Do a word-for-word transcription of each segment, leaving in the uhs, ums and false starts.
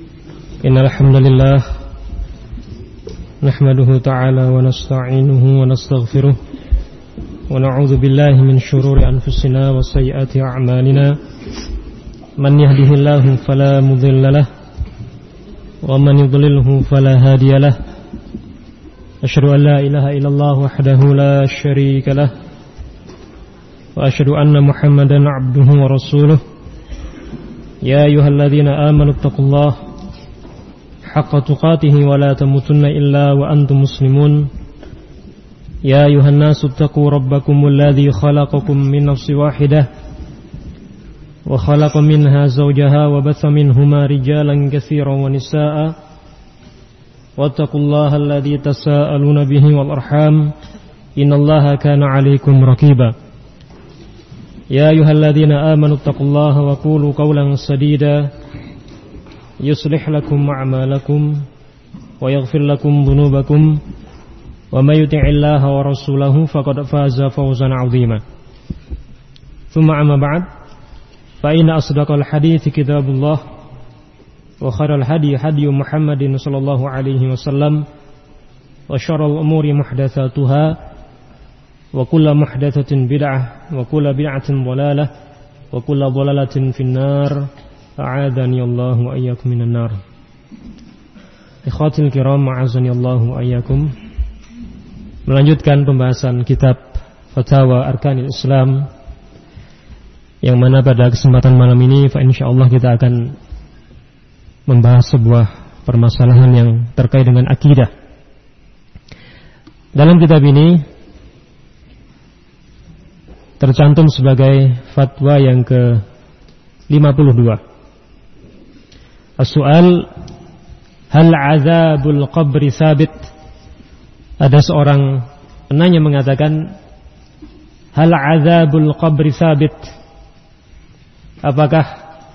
Innal hamdalillah nahmaduhu ta'ala wa nasta'inuhu wa nastaghfiruh wa na'udzu billahi min shururi anfusina wa sayyiati a'malina. Man yahdihillahu fala mudilla lahu wa man yudlilhu fala hadiya lahu. Asyhadu an la ilaha illallah wahdahu la syarika lahu wa asyhadu anna Muhammadan 'abduhu wa rasuluh. Ya ayyuhalladzina amanu taqullaha haqqa tuqatih wa la tamutunna illa wa antum muslimun. Ya ayuhan nasu taqu rabbakumul ladzi khalaqakum min nafsin wahidah wa khalaqa minha zawjaha wa batha minhuma rijalan katsiran wa nisaa'a wattaqullaha alladzi tasaaluna bihi wal arham innallaha kana 'alaykum raqiba. Ya ayyuhalladzina amanu taqullaha wa qulu qawlan sadida yuslih lakum a'malakum wa yaghfir lakum dhunubakum wa may yuti'illaha wa rasulahu faqad faza fawzan 'azima. Tsumma amma ba'd, fa inna asdaqal hadithi kitabullah wa khairal hadi hadi Muhammadin sallallahu alaihi wasallam wa syarrul umuri muhdatsatuha wa kullu muhdatsatin bid'ah wa kullu bid'atin dhalalah wa kullu dhalalatin finnar. A'adani Allah wa iyyakum minan nar. Ikhwatil kiram, a'azani Allah wa iyyakum. Melanjutkan pembahasan kitab Fatawa Arkanil Islam, yang mana pada kesempatan malam ini fa insyaallah kita akan membahas sebuah permasalahan yang terkait dengan akidah. Dalam kitab ini tercantum sebagai fatwa yang ke lima puluh dua. As-soal, hal azabul qabri sabit? Ada seorang penanya mengatakan, hal azabul qabri sabit? Apakah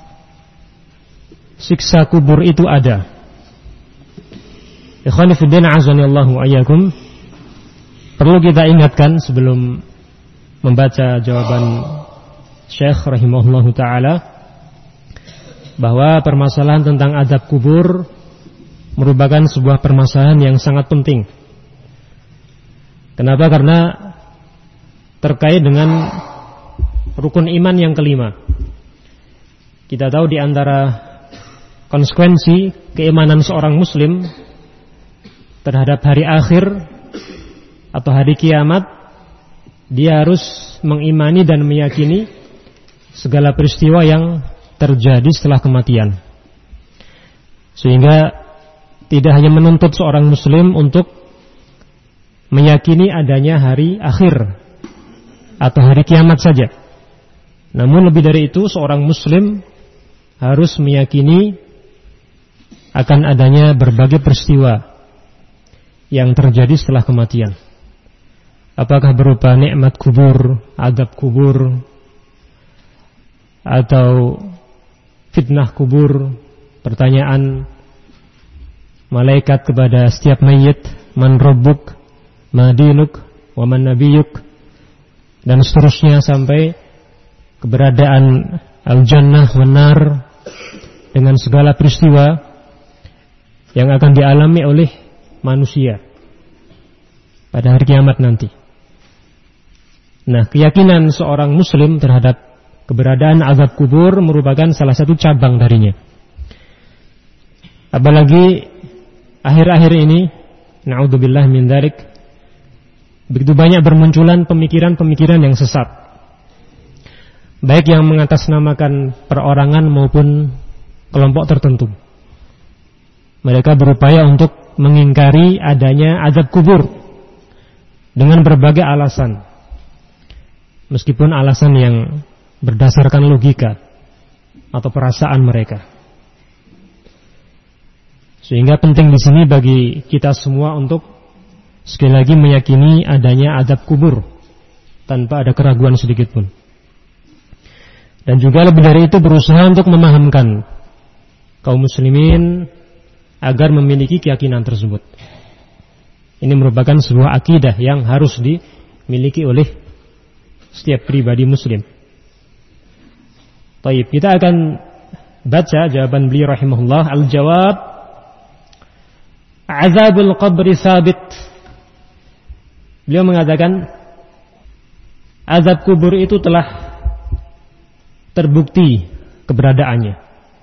siksa kubur itu ada? Ikhwani fiddin, azanillahu ayyakum. Perlu kita ingatkan sebelum membaca jawaban Syekh rahimahullahu ta'ala, bahwa permasalahan tentang azab kubur merupakan sebuah permasalahan yang sangat penting. Kenapa? Karena terkait dengan rukun iman yang kelima. Kita tahu di antara konsekuensi keimanan seorang muslim terhadap hari akhir atau hari kiamat, dia harus mengimani dan meyakini segala peristiwa yang terjadi setelah kematian. Sehingga tidak hanya menuntut seorang muslim untuk meyakini adanya hari akhir atau hari kiamat saja, namun lebih dari itu seorang muslim harus meyakini akan adanya berbagai peristiwa yang terjadi setelah kematian. Apakah berupa nikmat kubur, azab kubur, atau fitnah kubur, pertanyaan malaikat kepada setiap mayit, man rabbuk, ma dinuk, wa man nabiyuk, dan seterusnya sampai keberadaan al-jannah wan nar, dengan segala peristiwa yang akan dialami oleh manusia pada hari kiamat nanti. Nah, keyakinan seorang muslim terhadap keberadaan azab kubur merupakan salah satu cabang darinya. Apalagi akhir-akhir ini, na'udzubillah min dzalik, begitu banyak bermunculan pemikiran-pemikiran yang sesat, baik yang mengatasnamakan perorangan maupun kelompok tertentu. Mereka berupaya untuk mengingkari adanya azab kubur dengan berbagai alasan, meskipun alasan yang berdasarkan logika atau perasaan mereka. Sehingga penting di sini bagi kita semua untuk sekali lagi meyakini adanya azab kubur tanpa ada keraguan sedikit pun. Dan juga lebih dari itu berusaha untuk memahamkan kaum muslimin agar memiliki keyakinan tersebut. Ini merupakan sebuah akidah yang harus dimiliki oleh setiap pribadi muslim. Baik, kita akan baca jawaban beliau rahimahullah. Al-jawab, azabul qabri sabit. Beliau mengatakan azab kubur itu telah terbukti keberadaannya.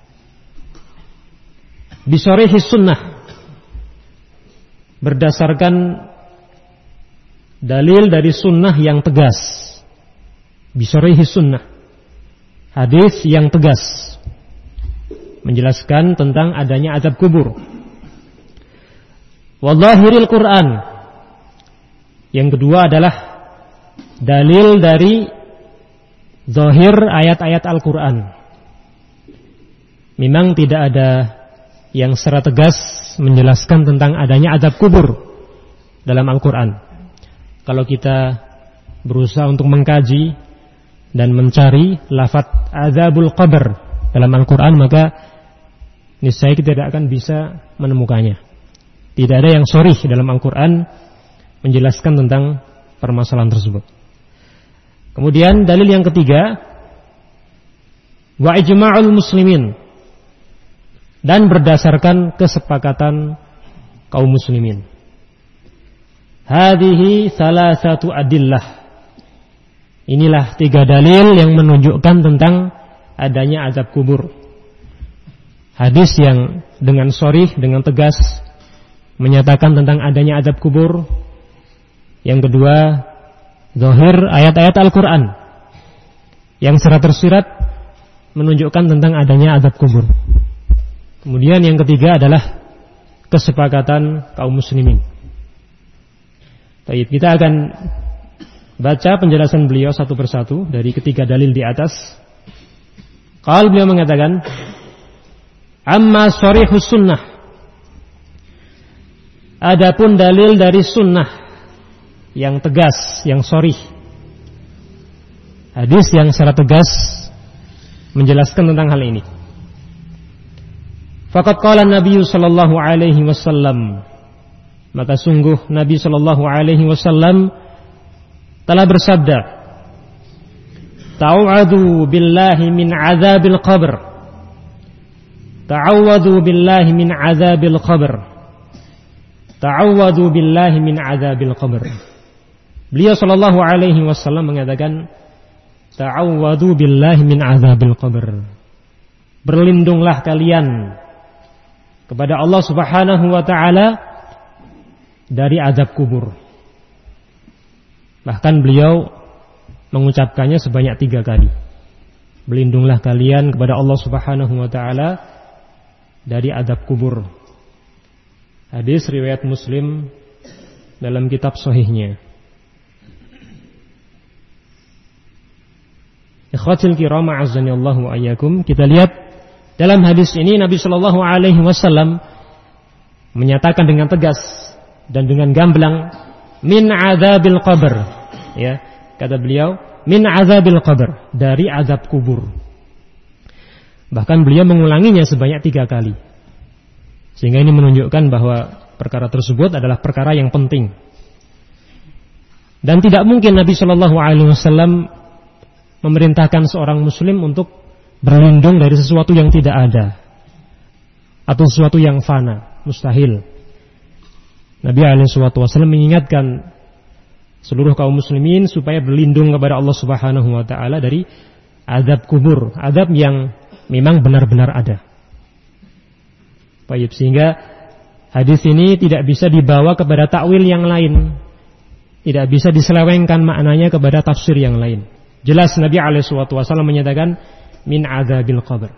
Bisarihi sunnah, berdasarkan dalil dari sunnah yang tegas. Bisarihi sunnah, hadis yang tegas menjelaskan tentang adanya azab kubur. Wallahiril Quran, yang kedua adalah dalil dari zahir ayat-ayat Al-Quran. Memang tidak ada yang secara tegas menjelaskan tentang adanya azab kubur dalam Al-Quran. Kalau kita berusaha untuk mengkaji dan mencari lafaz azabul qabr dalam Al-Quran, maka niscaya kita tidak akan bisa menemukannya. Tidak ada yang sharih dalam Al-Quran menjelaskan tentang permasalahan tersebut. Kemudian dalil yang ketiga, wa ijma'ul muslimin, dan berdasarkan kesepakatan kaum muslimin. Hadhihi salasatu adillah. Inilah tiga dalil yang menunjukkan tentang adanya azab kubur. Hadis yang dengan sharih, dengan tegas menyatakan tentang adanya azab kubur. Yang kedua, zahir ayat-ayat Al-Quran yang secara tersirat menunjukkan tentang adanya azab kubur. Kemudian yang ketiga adalah kesepakatan kaum muslimin. Baik, kita akan baca penjelasan beliau satu persatu dari ketiga dalil di atas. Qal, beliau mengatakan, amma sharihus sunnah, adapun dalil dari sunnah yang tegas, yang sharih, hadis yang secara tegas menjelaskan tentang hal ini. Faqad qala Nabi sallallahu alaihi wasallam, maka sungguh Nabi sallallahu alaihi wasallam telah bersabda, ta'awadu billahi min azabil qabr, ta'awadu billahi min azabil qabr, ta'awadu billahi min azabil qabr. Beliau sallallahu alaihi wasallam mengatakan, ta'awadu billahi min azabil qabr, berlindunglah kalian kepada Allah Subhanahu wa taala dari azab kubur. Bahkan beliau mengucapkannya sebanyak tiga kali. Berlindunglah kalian kepada Allah Subhanahu wa taala dari azab kubur. Hadis riwayat Muslim dalam kitab sahihnya. Ikhwatul kiram, a'azzanillahu wa iyyakum. Kita lihat dalam hadis ini Nabi sallallahu alaihi wasallam menyatakan dengan tegas dan dengan gamblang, min azabil qabr, ya, kata beliau, min azabil qabr, dari azab kubur. Bahkan beliau mengulanginya sebanyak tiga kali, sehingga ini menunjukkan bahwa perkara tersebut adalah perkara yang penting. Dan tidak mungkin Nabi sallallahu alaihi wasallam memerintahkan seorang muslim untuk berlindung dari sesuatu yang tidak ada atau sesuatu yang fana, mustahil. Nabi alaihi wasallam mengingatkan seluruh kaum muslimin supaya berlindung kepada Allah Subhanahu wa taala dari azab kubur, azab yang memang benar-benar ada. Baik, sehingga hadis ini tidak bisa dibawa kepada takwil yang lain, tidak bisa diselewengkan maknanya kepada tafsir yang lain. Jelas Nabi alaihi wasallam menyatakan min azabil qabr.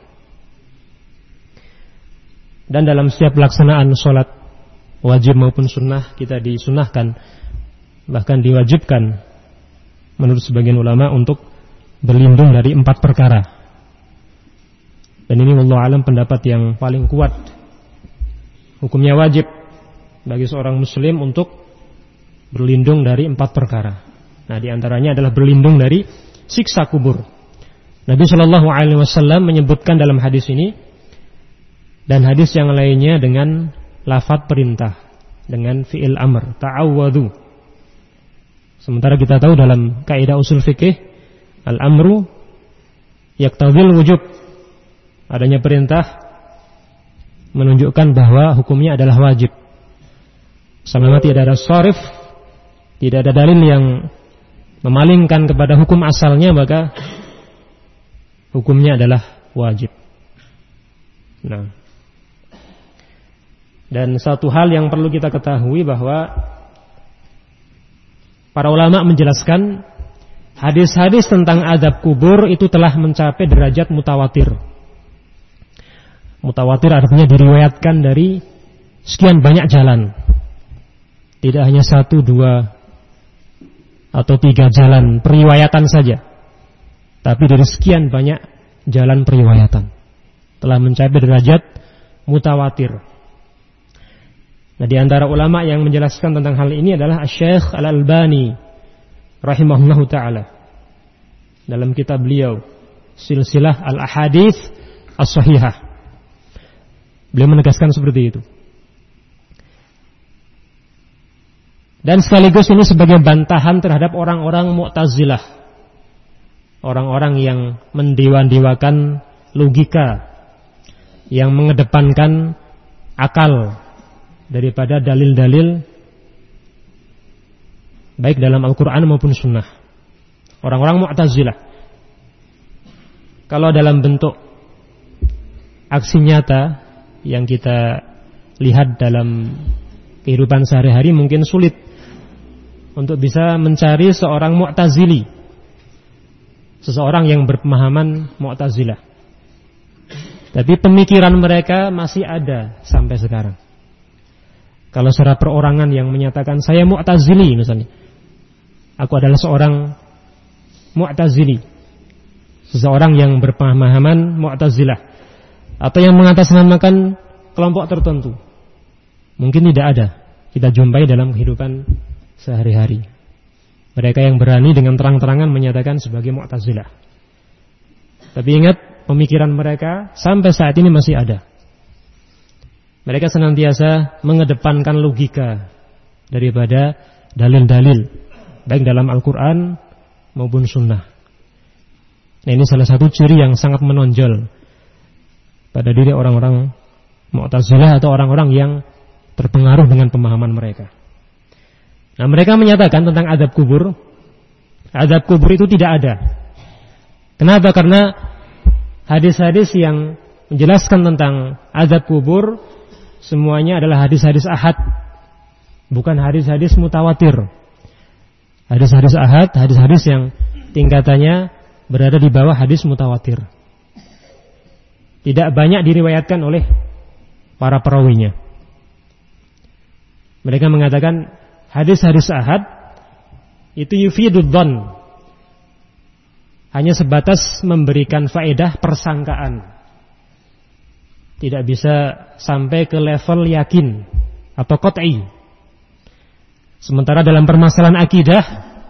Dan dalam setiap pelaksanaan sholat wajib maupun sunnah, kita disunahkan, bahkan diwajibkan menurut sebagian ulama untuk berlindung dari empat perkara. Dan ini wallahu alam pendapat yang paling kuat. Hukumnya wajib bagi seorang muslim untuk berlindung dari empat perkara. Nah, diantaranya adalah berlindung dari siksa kubur. Nabi Shallallahu Alaihi Wasallam menyebutkan dalam hadis ini dan hadis yang lainnya dengan lafaz perintah, dengan fi'il amr, ta'awwadu. Sementara kita tahu dalam kaidah usul fikih, al-amru yaqtadil wujub, adanya perintah menunjukkan bahwa hukumnya adalah wajib. Selama tidak ada sharif, tidak ada dalil yang memalingkan kepada hukum asalnya, maka hukumnya adalah wajib. Nah, dan satu hal yang perlu kita ketahui bahwa para ulama menjelaskan hadis-hadis tentang adab kubur itu telah mencapai derajat mutawatir. Mutawatir artinya diriwayatkan dari sekian banyak jalan. Tidak hanya satu, dua, atau tiga jalan periwayatan saja, tapi dari sekian banyak jalan periwayatan telah mencapai derajat mutawatir. Nah, di antara ulama yang menjelaskan tentang hal ini adalah Asy-Syaikh Al-Albani rahimahullahu taala dalam kitab beliau Silsilah Al-Ahadits As-Shahihah. Beliau menegaskan seperti itu. Dan sekaligus ini sebagai bantahan terhadap orang-orang Mu'tazilah, orang-orang yang mendewa-dewakan logika, yang mengedepankan akal daripada dalil-dalil baik dalam Al-Quran maupun Sunnah. Orang-orang Mu'tazilah, kalau dalam bentuk aksi nyata yang kita lihat dalam kehidupan sehari-hari mungkin sulit untuk bisa mencari seorang Mu'tazili, seseorang yang berpemahaman Mu'tazilah. Tapi pemikiran mereka masih ada sampai sekarang. Kalau secara perorangan yang menyatakan saya Mu'tazili misalnya, aku adalah seorang Mu'tazili, seseorang yang berpemahaman Mu'tazilah, atau yang mengatasnamakan kelompok tertentu, mungkin tidak ada kita jumpai dalam kehidupan sehari-hari. Mereka yang berani dengan terang-terangan menyatakan sebagai Mu'tazilah. Tapi ingat, pemikiran mereka sampai saat ini masih ada. Mereka senantiasa mengedepankan logika daripada dalil-dalil, baik dalam Al-Quran maupun Sunnah. Nah, ini salah satu ciri yang sangat menonjol pada diri orang-orang Mu'tazilah atau orang-orang yang terpengaruh dengan pemahaman mereka. Nah, mereka menyatakan tentang azab kubur, azab kubur itu tidak ada. Kenapa? Karena hadis-hadis yang menjelaskan tentang azab kubur semuanya adalah hadis-hadis ahad, bukan hadis-hadis mutawatir. Hadis-hadis ahad, hadis-hadis yang tingkatannya berada di bawah hadis mutawatir. Tidak banyak diriwayatkan oleh para perawinya. Mereka mengatakan hadis-hadis ahad itu yufidud dhon, hanya sebatas memberikan faedah persangkaan, tidak bisa sampai ke level yakin atau qat'i. Sementara dalam permasalahan akidah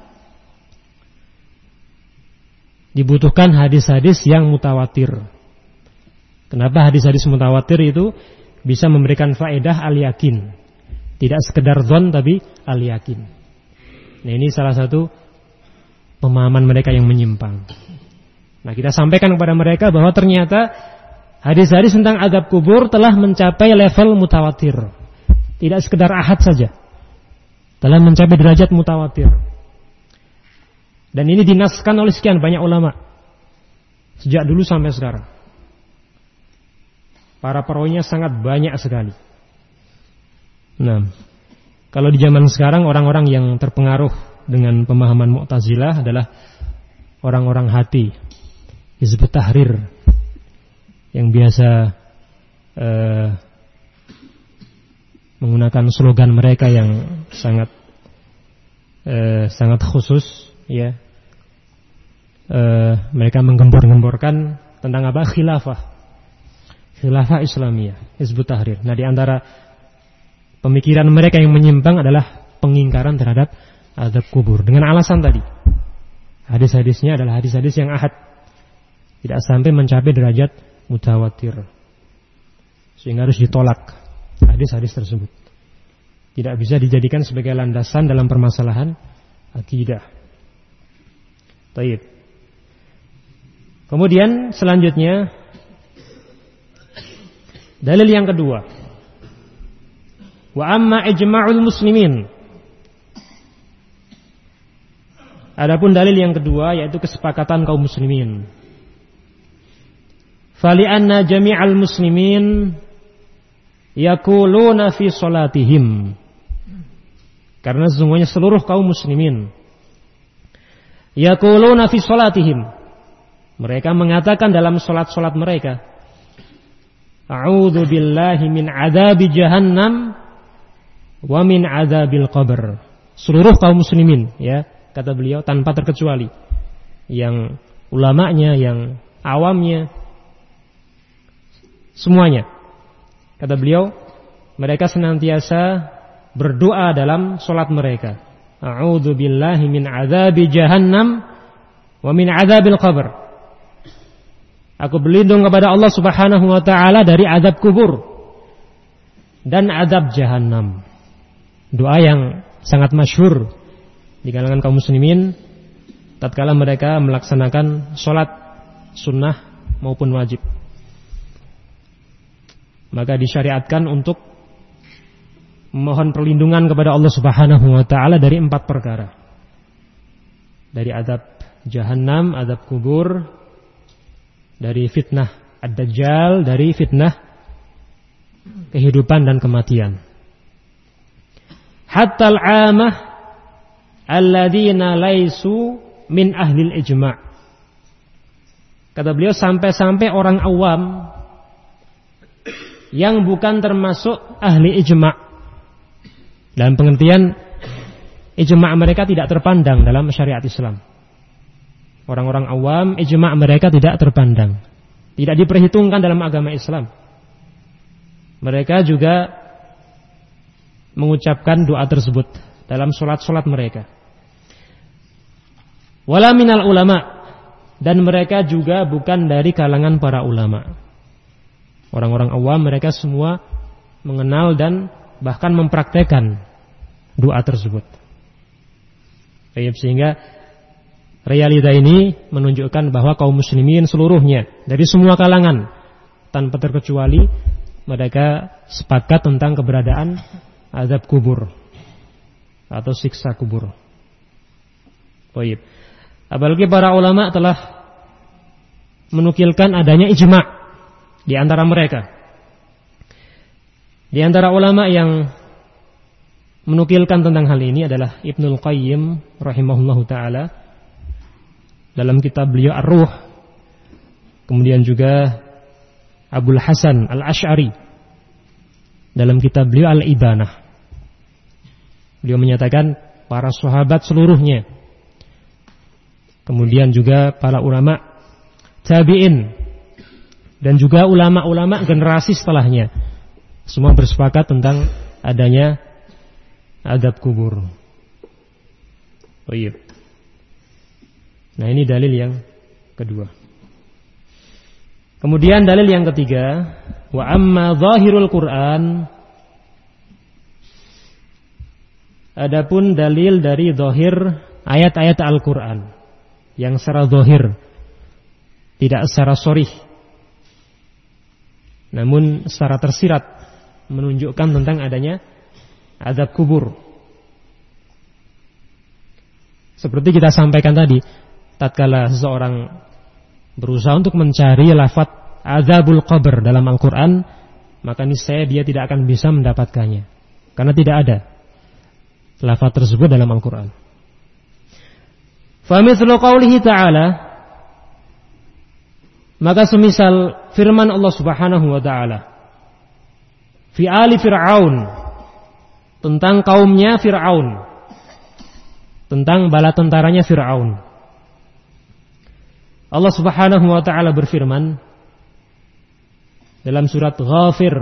dibutuhkan hadis-hadis yang mutawatir. Kenapa hadis-hadis mutawatir itu bisa memberikan faedah al-yakin, tidak sekedar dzon tapi al-yakin. Nah, ini salah satu pemahaman mereka yang menyimpang. Nah, kita sampaikan kepada mereka bahwa ternyata hadis-hadis tentang azab kubur telah mencapai level mutawatir, tidak sekedar ahad saja, telah mencapai derajat mutawatir. Dan ini dinaskan oleh sekian banyak ulama sejak dulu sampai sekarang. Para perawinya sangat banyak sekali. Nah, kalau di zaman sekarang orang-orang yang terpengaruh dengan pemahaman Mu'tazilah adalah orang-orang hati, Hizbut Tahrir, yang biasa eh, menggunakan slogan mereka yang sangat eh, sangat khusus, ya. Eh, mereka menggembor-gemborkan tentang apa? Khilafah. Khilafah Islamiyah, Hizbut Tahrir. Nah, di antara pemikiran mereka yang menyimpang adalah pengingkaran terhadap azab kubur dengan alasan tadi. Hadis-hadisnya adalah hadis-hadis yang ahad, tidak sampai mencapai derajat mutawatir, sehingga harus ditolak hadis-hadis tersebut. Tidak bisa dijadikan sebagai landasan dalam permasalahan akidah. Baik. Kemudian selanjutnya Dalil yang kedua, wa amma ijma'ul muslimin. Adapun dalil yang kedua yaitu kesepakatan kaum muslimin. Fali anna jami'al muslimin yaquluna fi salatihim. Karena sesungguhnya seluruh kaum muslimin yaquluna fi salatihim. Mereka mengatakan dalam salat-salat mereka, a'udzu billahi min adzabi jahannam wa min adzabil qabr. Seluruh kaum muslimin, ya, kata beliau, tanpa terkecuali. Yang ulamanya, yang awamnya, semuanya. Kata beliau, mereka senantiasa berdoa dalam salat mereka. A'udzu billahi min adzabi jahannam wa min adzabil qabr. Aku berlindung kepada Allah Subhanahu wa taala dari azab kubur dan azab jahannam. Doa yang sangat masyhur di kalangan kaum muslimin tatkala mereka melaksanakan salat sunnah maupun wajib. Maka disyariatkan untuk memohon perlindungan kepada Allah Subhanahu wa taala dari empat perkara. Dari azab jahannam, azab kubur, dari fitnah ad-dajjal, dari fitnah kehidupan dan kematian. Hatta al-'amah alladzina laisu min ahlil ijma'. Kata beliau, sampai-sampai orang awam yang bukan termasuk ahli ijma'. Dalam pengertian ijma' mereka tidak terpandang dalam syariat Islam. Orang-orang awam, ijma' mereka tidak terpandang, tidak diperhitungkan dalam agama Islam. Mereka juga mengucapkan doa tersebut dalam sholat-sholat mereka. Wala minal ulama, dan mereka juga bukan dari kalangan para ulama. Orang-orang awam mereka semua mengenal dan bahkan mempraktekkan doa tersebut. Sehingga realita ini menunjukkan bahwa kaum muslimin seluruhnya dari semua kalangan tanpa terkecuali mereka sepakat tentang keberadaan azab kubur atau siksa kubur. Baik. Apalagi para ulama telah menukilkan adanya ijma' di antara mereka. Di antara ulama yang menukilkan tentang hal ini adalah Ibnul Qayyim rahimahullahu taala dalam kitab beliau Ar-Ruh, kemudian juga Abul Hasan Al-Asy'ari dalam kitab beliau Al-Ibanah. Beliau menyatakan para sahabat seluruhnya, kemudian juga para ulama tabi'in dan juga ulama-ulama generasi setelahnya, semua bersepakat tentang adanya azab kubur. Oh iya. Nah, ini dalil yang kedua. Kemudian dalil yang ketiga, wa amma zahirul Qur'an. Adapun dalil dari zahir ayat-ayat Al-Qur'an yang secara zahir, tidak secara sharih, namun secara tersirat menunjukkan tentang adanya azab kubur. Seperti kita sampaikan tadi, tatkala seseorang berusaha untuk mencari lafaz azabul qabr dalam Al-Quran, maka niscaya dia tidak akan bisa mendapatkannya, karena tidak ada lafaz tersebut dalam Al-Quran. Famithlu qawlihi ta'ala, maka semisal firman Allah Subhanahu wa ta'ala fi ali Fir'aun, tentang kaumnya Fir'aun, tentang bala tentaranya Fir'aun. Allah Subhanahu wa ta'ala berfirman dalam surat Ghafir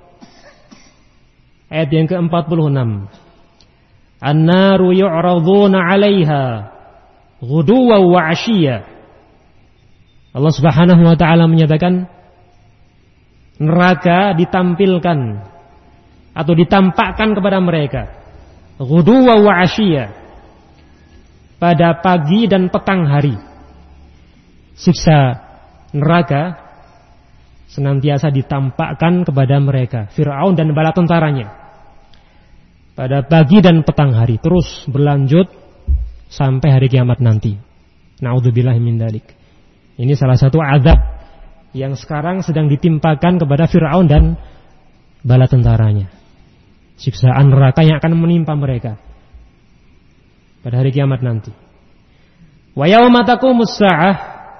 ayat yang ke empat puluh enam, An-naru yu'raduna 'alaiha ghuduwan wa 'ashiyya. Allah Subhanahu wa ta'ala menyatakan neraka ditampilkan atau ditampakkan kepada mereka ghuduwan wa 'ashiyya, pada pagi dan petang hari. Siksa neraka senantiasa ditampakkan kepada mereka, Fir'aun dan bala tentaranya, pada pagi dan petang hari, terus berlanjut sampai hari kiamat nanti. Na'udzubillahi min dzalik. Ini salah satu azab yang sekarang sedang ditimpakan kepada Fir'aun dan bala tentaranya. Siksaan neraka yang akan menimpa mereka pada hari kiamat nanti. Wa yauma taqumus sa'ah,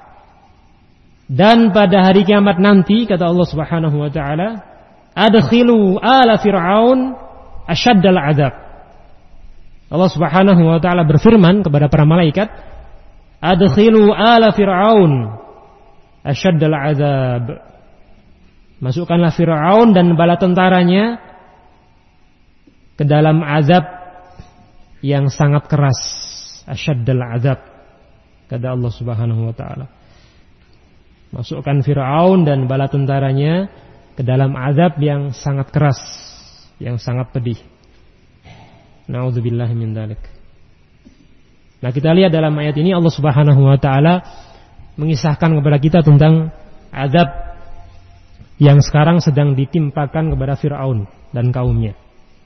dan pada hari kiamat nanti kata Allah Subhanahu wa taala, adkhilu ala fir'aun asyaddal azab. Allah Subhanahu wa taala berfirman kepada para malaikat, adkhilu ala fir'aun asyaddal azab. Masukkanlah Fir'aun dan bala tentaranya ke dalam azab yang sangat keras, asyaddal azab, kata Allah Subhanahu wa taala. Masukkan Fir'aun dan bala tentaranya ke dalam azab yang sangat keras, yang sangat pedih. Na'udzubillahi min dzalik. Nah, kita lihat dalam ayat ini Allah Subhanahu wa taala mengisahkan kepada kita tentang azab yang sekarang sedang ditimpakan kepada Fir'aun dan kaumnya.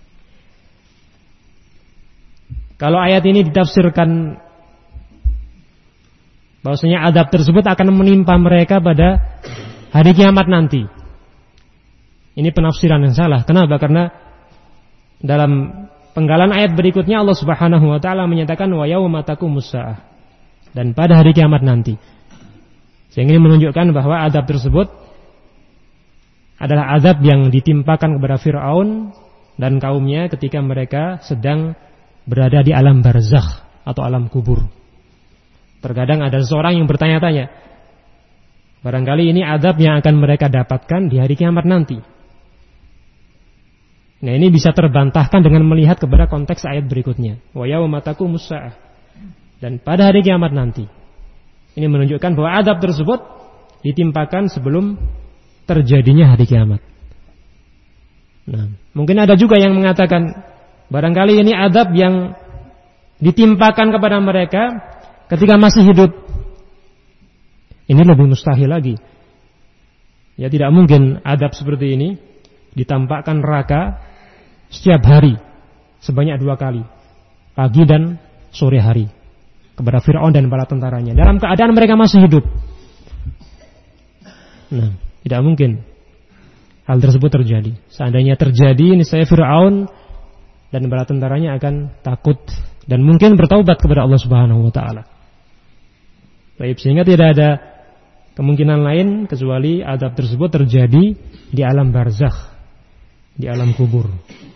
Kalau ayat ini ditafsirkan bahwasanya azab tersebut akan menimpa mereka pada hari kiamat nanti, ini penafsiran yang salah. Kenapa? Karena dalam penggalan ayat berikutnya Allah Subhanahu wa taala menyatakan wa yauma taqumus saah, dan pada hari kiamat nanti. Sehingga ini menunjukkan bahwa azab tersebut adalah azab yang ditimpakan kepada Fir'aun dan kaumnya ketika mereka sedang berada di alam barzakh atau alam kubur. Terkadang ada seseorang yang bertanya-tanya, barangkali ini azab yang akan mereka dapatkan di hari kiamat nanti. Nah, ini bisa terbantahkan dengan melihat kepada konteks ayat berikutnya, wa yauma taqumus saah, dan pada hari kiamat nanti. Ini menunjukkan bahwa azab tersebut ditimpakan sebelum terjadinya hari kiamat. Nah, mungkin ada juga yang mengatakan barangkali ini azab yang ditimpakan kepada mereka ketika masih hidup. Ini lebih mustahil lagi. Ya, tidak mungkin azab seperti ini ditampakkan neraka setiap hari sebanyak dua kali, pagi dan sore hari, kepada Fir'aun dan bala tentaranya dalam keadaan mereka masih hidup. Nah, tidak mungkin hal tersebut terjadi. Seandainya terjadi, niscaya Fir'aun dan bala tentaranya akan takut dan mungkin bertaubat kepada Allah Subhanahu wa taala. Baik, sehingga tidak ada kemungkinan lain kecuali azab tersebut terjadi di alam barzakh, di alam kubur.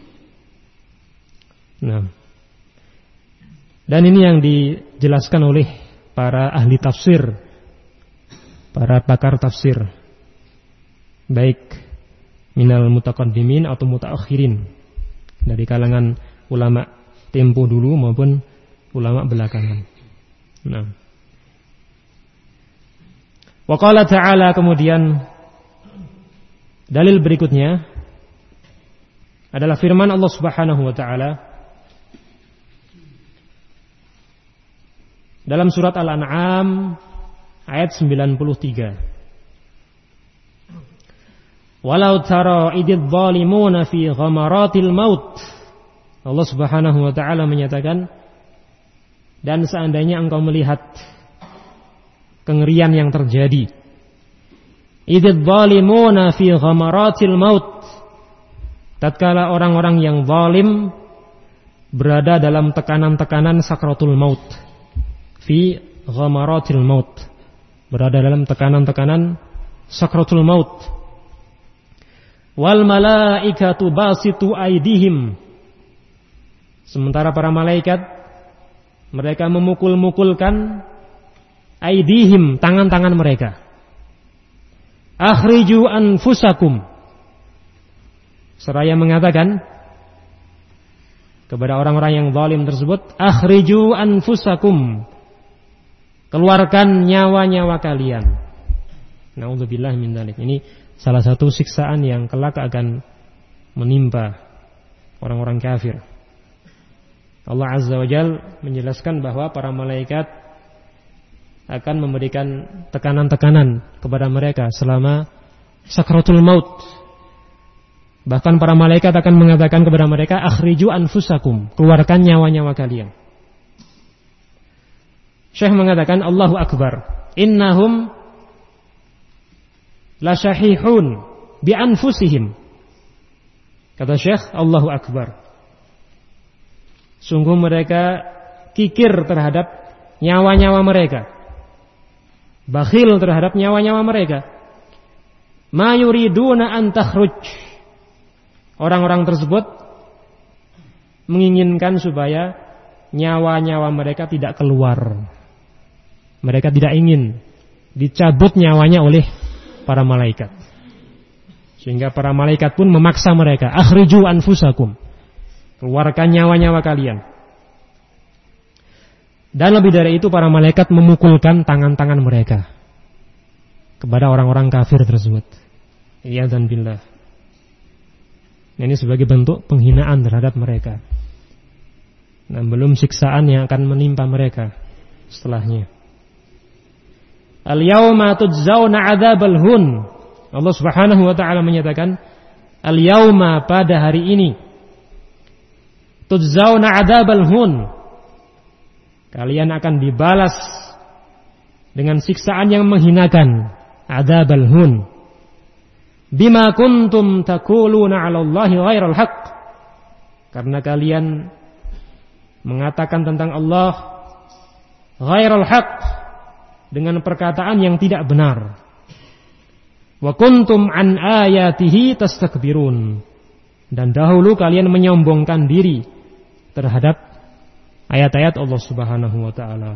Nah, dan ini yang dijelaskan oleh para ahli tafsir, para pakar tafsir, baik minal mutaqaddimin atau mutaakhirin, dari kalangan ulama tempo dulu maupun ulama belakangan. Nah, wa qala ta'ala, kemudian dalil berikutnya adalah firman Allah Subhanahu wa taala dalam surat Al-An'am ayat sembilan puluh tiga. Walau tara idz zalimuna fi ghamaratil maut. Allah Subhanahu wa taala menyatakan, dan seandainya engkau melihat kengerian yang terjadi, idz zalimuna fi ghamaratil maut, tatkala orang-orang yang zalim berada dalam tekanan-tekanan sakratul maut, fi ghamaratil maut, berada dalam tekanan-tekanan sakratul maut. Wal malaikatu basitu aidihim, sementara para malaikat mereka memukul-mukulkan aidihim, tangan-tangan mereka. Akhriju anfusakum, seraya mengatakan kepada orang-orang yang zalim tersebut, akhriju anfusakum, keluarkan nyawa-nyawa kalian. Na'udzubillahi min dzalik. Ini salah satu siksaan yang kelak akan menimpa orang-orang kafir. Allah Azza wa Jalla menjelaskan bahwa para malaikat akan memberikan tekanan-tekanan kepada mereka selama sakratul maut. Bahkan para malaikat akan mengatakan kepada mereka, akhriju anfusakum, keluarkan nyawa-nyawa kalian. Syekh mengatakan, Allahu Akbar, innahum lasyahihun bi anfusihim. Kata Syekh, Allahu Akbar, sungguh mereka kikir terhadap nyawa-nyawa mereka, bakhil terhadap nyawa-nyawa mereka. Ma yuriduna an takhruj, orang-orang tersebut menginginkan supaya nyawa-nyawa mereka tidak keluar. Mereka tidak ingin dicabut nyawanya oleh para malaikat. Sehingga para malaikat pun memaksa mereka, akhriju anfusakum, keluarkan nyawa-nyawa kalian. Dan lebih dari itu, para malaikat memukulkan tangan-tangan mereka kepada orang-orang kafir tersebut. Iyadzan billah. Ini sebagai bentuk penghinaan terhadap mereka. Nah, belum siksaan yang akan menimpa mereka setelahnya. Al-yawma tujzauna 'adzabal hun. Allah Subhanahu wa taala menyatakan, al-yawma, pada hari ini, tujzauna 'adzabal hun, kalian akan dibalas dengan siksaan yang menghinakan, 'adzabal hun. Bima kuntum taquluna 'ala Allahi ghairal haqq, karena kalian mengatakan tentang Allah ghairal haqq, dengan perkataan yang tidak benar. Wa kuntum an ayatihi tastakbirun, dan dahulu kalian menyombongkan diri terhadap ayat-ayat Allah Subhanahu wa taala.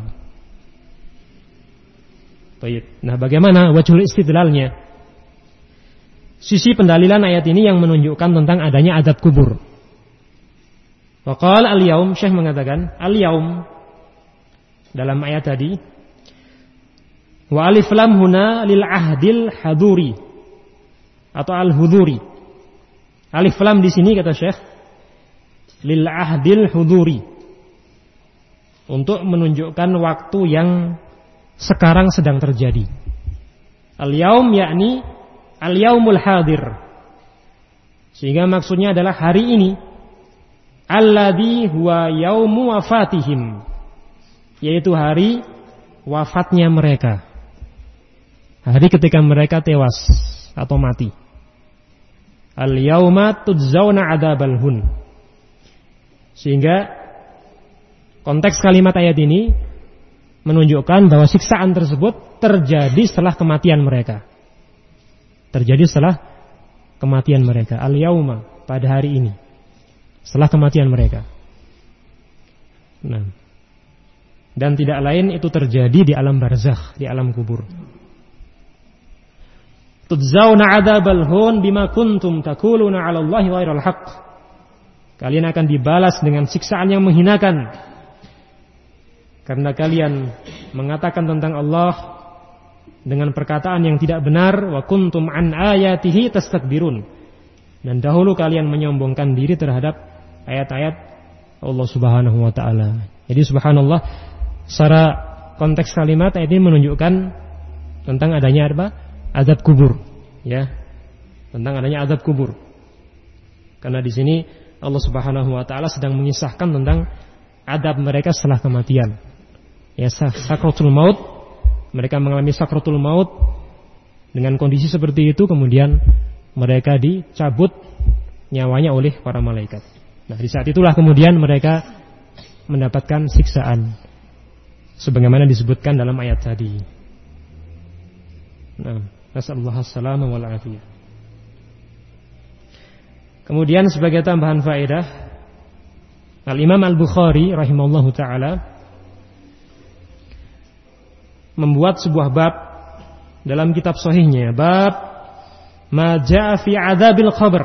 Baik. Nah, bagaimana wajhul istidlalnya? Sisi pendalilan ayat ini yang menunjukkan tentang adanya azab kubur. Waqal al-yaum, Syekh mengatakan, al-yaum dalam ayat tadi, wa alif lam huna lil ahdil haduri atau al-huduri. Alif lam di sini, kata Syekh, lil ahdil huduri, untuk menunjukkan waktu yang sekarang sedang terjadi. Al-yaum yakni al-yaumul hadir, sehingga maksudnya adalah hari ini, alladzi huwa yaumu wafatihim, yaitu hari wafatnya mereka, hari ketika mereka tewas atau mati. Al-yauma tujzauna 'adzabal hun, sehingga konteks kalimat ayat ini menunjukkan bahwa siksaan tersebut terjadi setelah kematian mereka. Terjadi setelah kematian mereka. Al-yauma, pada hari ini, setelah kematian mereka. Nah, dan tidak lain itu terjadi di alam barzakh, di alam kubur. Tujzauna 'adzabal hun bima kuntum taquluna 'ala Allahi ghairal haqq. Kalian akan dibalas dengan siksaan yang menghinakan karena kalian mengatakan tentang Allah dengan perkataan yang tidak benar. Wa kuntum an ayatihi tastakbirun, dan dahulu kalian menyombongkan diri terhadap ayat-ayat Allah Subhanahu wa taala. Jadi subhanallah, secara konteks kalimat ayat ini menunjukkan tentang adanya apa? Azab kubur, ya. Tentang adanya azab kubur. Karena di sini Allah Subhanahu wa taala sedang mengisahkan tentang azab mereka setelah kematian. Ya, sakratul maut, mereka mengalami sakratul maut dengan kondisi seperti itu, kemudian mereka dicabut nyawanya oleh para malaikat. Nah, di saat itulah kemudian mereka mendapatkan siksaan sebagaimana disebutkan dalam ayat tadi. Nah, nasallahu as-salama wal afiyah. Kemudian sebagai tambahan faedah, Al-Imam Al-Bukhari rahimahullahu taala membuat sebuah bab dalam kitab sahihnya, bab ma jaa fi adzabil qabr.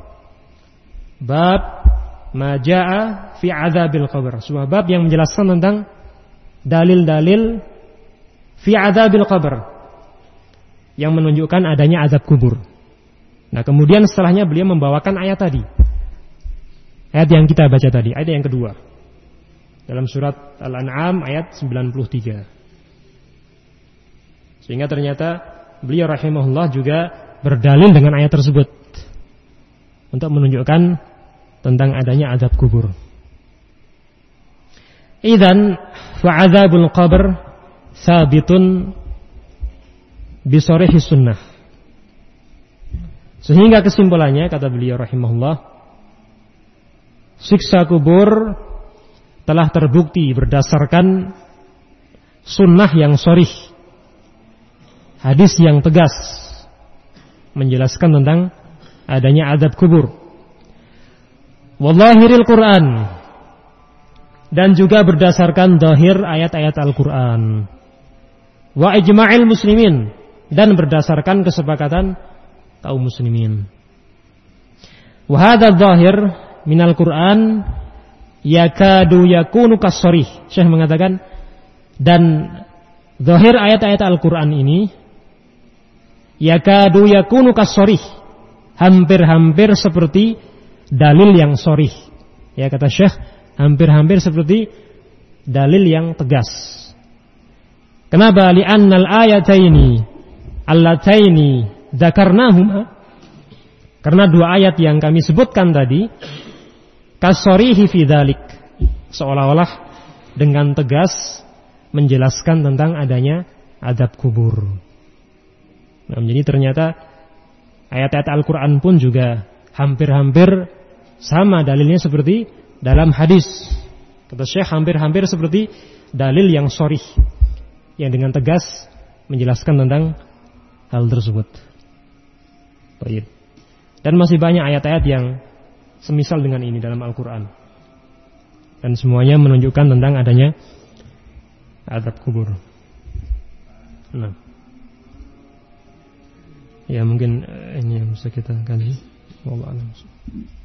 Bab ma jaa fi adzabil qabr, sebuah bab yang menjelaskan tentang dalil-dalil fi adzabil qabr, yang menunjukkan adanya azab kubur. Nah, kemudian setelahnya beliau membawakan ayat tadi, ayat yang kita baca tadi, ayat yang kedua dalam surat Al-An'am ayat sembilan puluh tiga. Sehingga ternyata beliau rahimahullah juga berdalil dengan ayat tersebut untuk menunjukkan tentang adanya azab kubur. Idzan fa'adzabul qabr sabitun bisarihi sunnah. Sehingga kesimpulannya, kata beliau rahimahullah, siksa kubur telah terbukti berdasarkan sunnah yang sharih, hadis yang tegas menjelaskan tentang adanya azab kubur. Wallahiril Quran, dan juga berdasarkan zahir ayat-ayat Al-Quran. Wa ijma'il muslimin, dan berdasarkan kesepakatan kaum muslimin. Wa hadha zahir minal Quran yakadu yakunu kas-sharih. Syekh mengatakan, dan zahir ayat-ayat Al-Quran ini yakadu yakunu kas-sharih, hampir-hampir seperti dalil yang sharih. Ya, kata Syekh, hampir-hampir seperti dalil yang tegas. Kenapa? Li'annal ayataini allataini dzakarnahuma, karena dua ayat yang kami sebutkan tadi kasorihi fi dzalik, seolah-olah dengan tegas menjelaskan tentang adanya azab kubur. Nah, jadi ternyata ayat-ayat Al-Quran pun juga hampir-hampir sama dalilnya seperti dalam hadis. Kata Syekh, hampir-hampir seperti dalil yang sharih, yang dengan tegas menjelaskan tentang hal tersebut. Baik. Dan masih banyak ayat-ayat yang semisal dengan ini dalam Al-Quran, dan semuanya menunjukkan tentang adanya azab kubur. Nah, ya mungkin ini yang bisa kita kaji. Wallahu a'lam.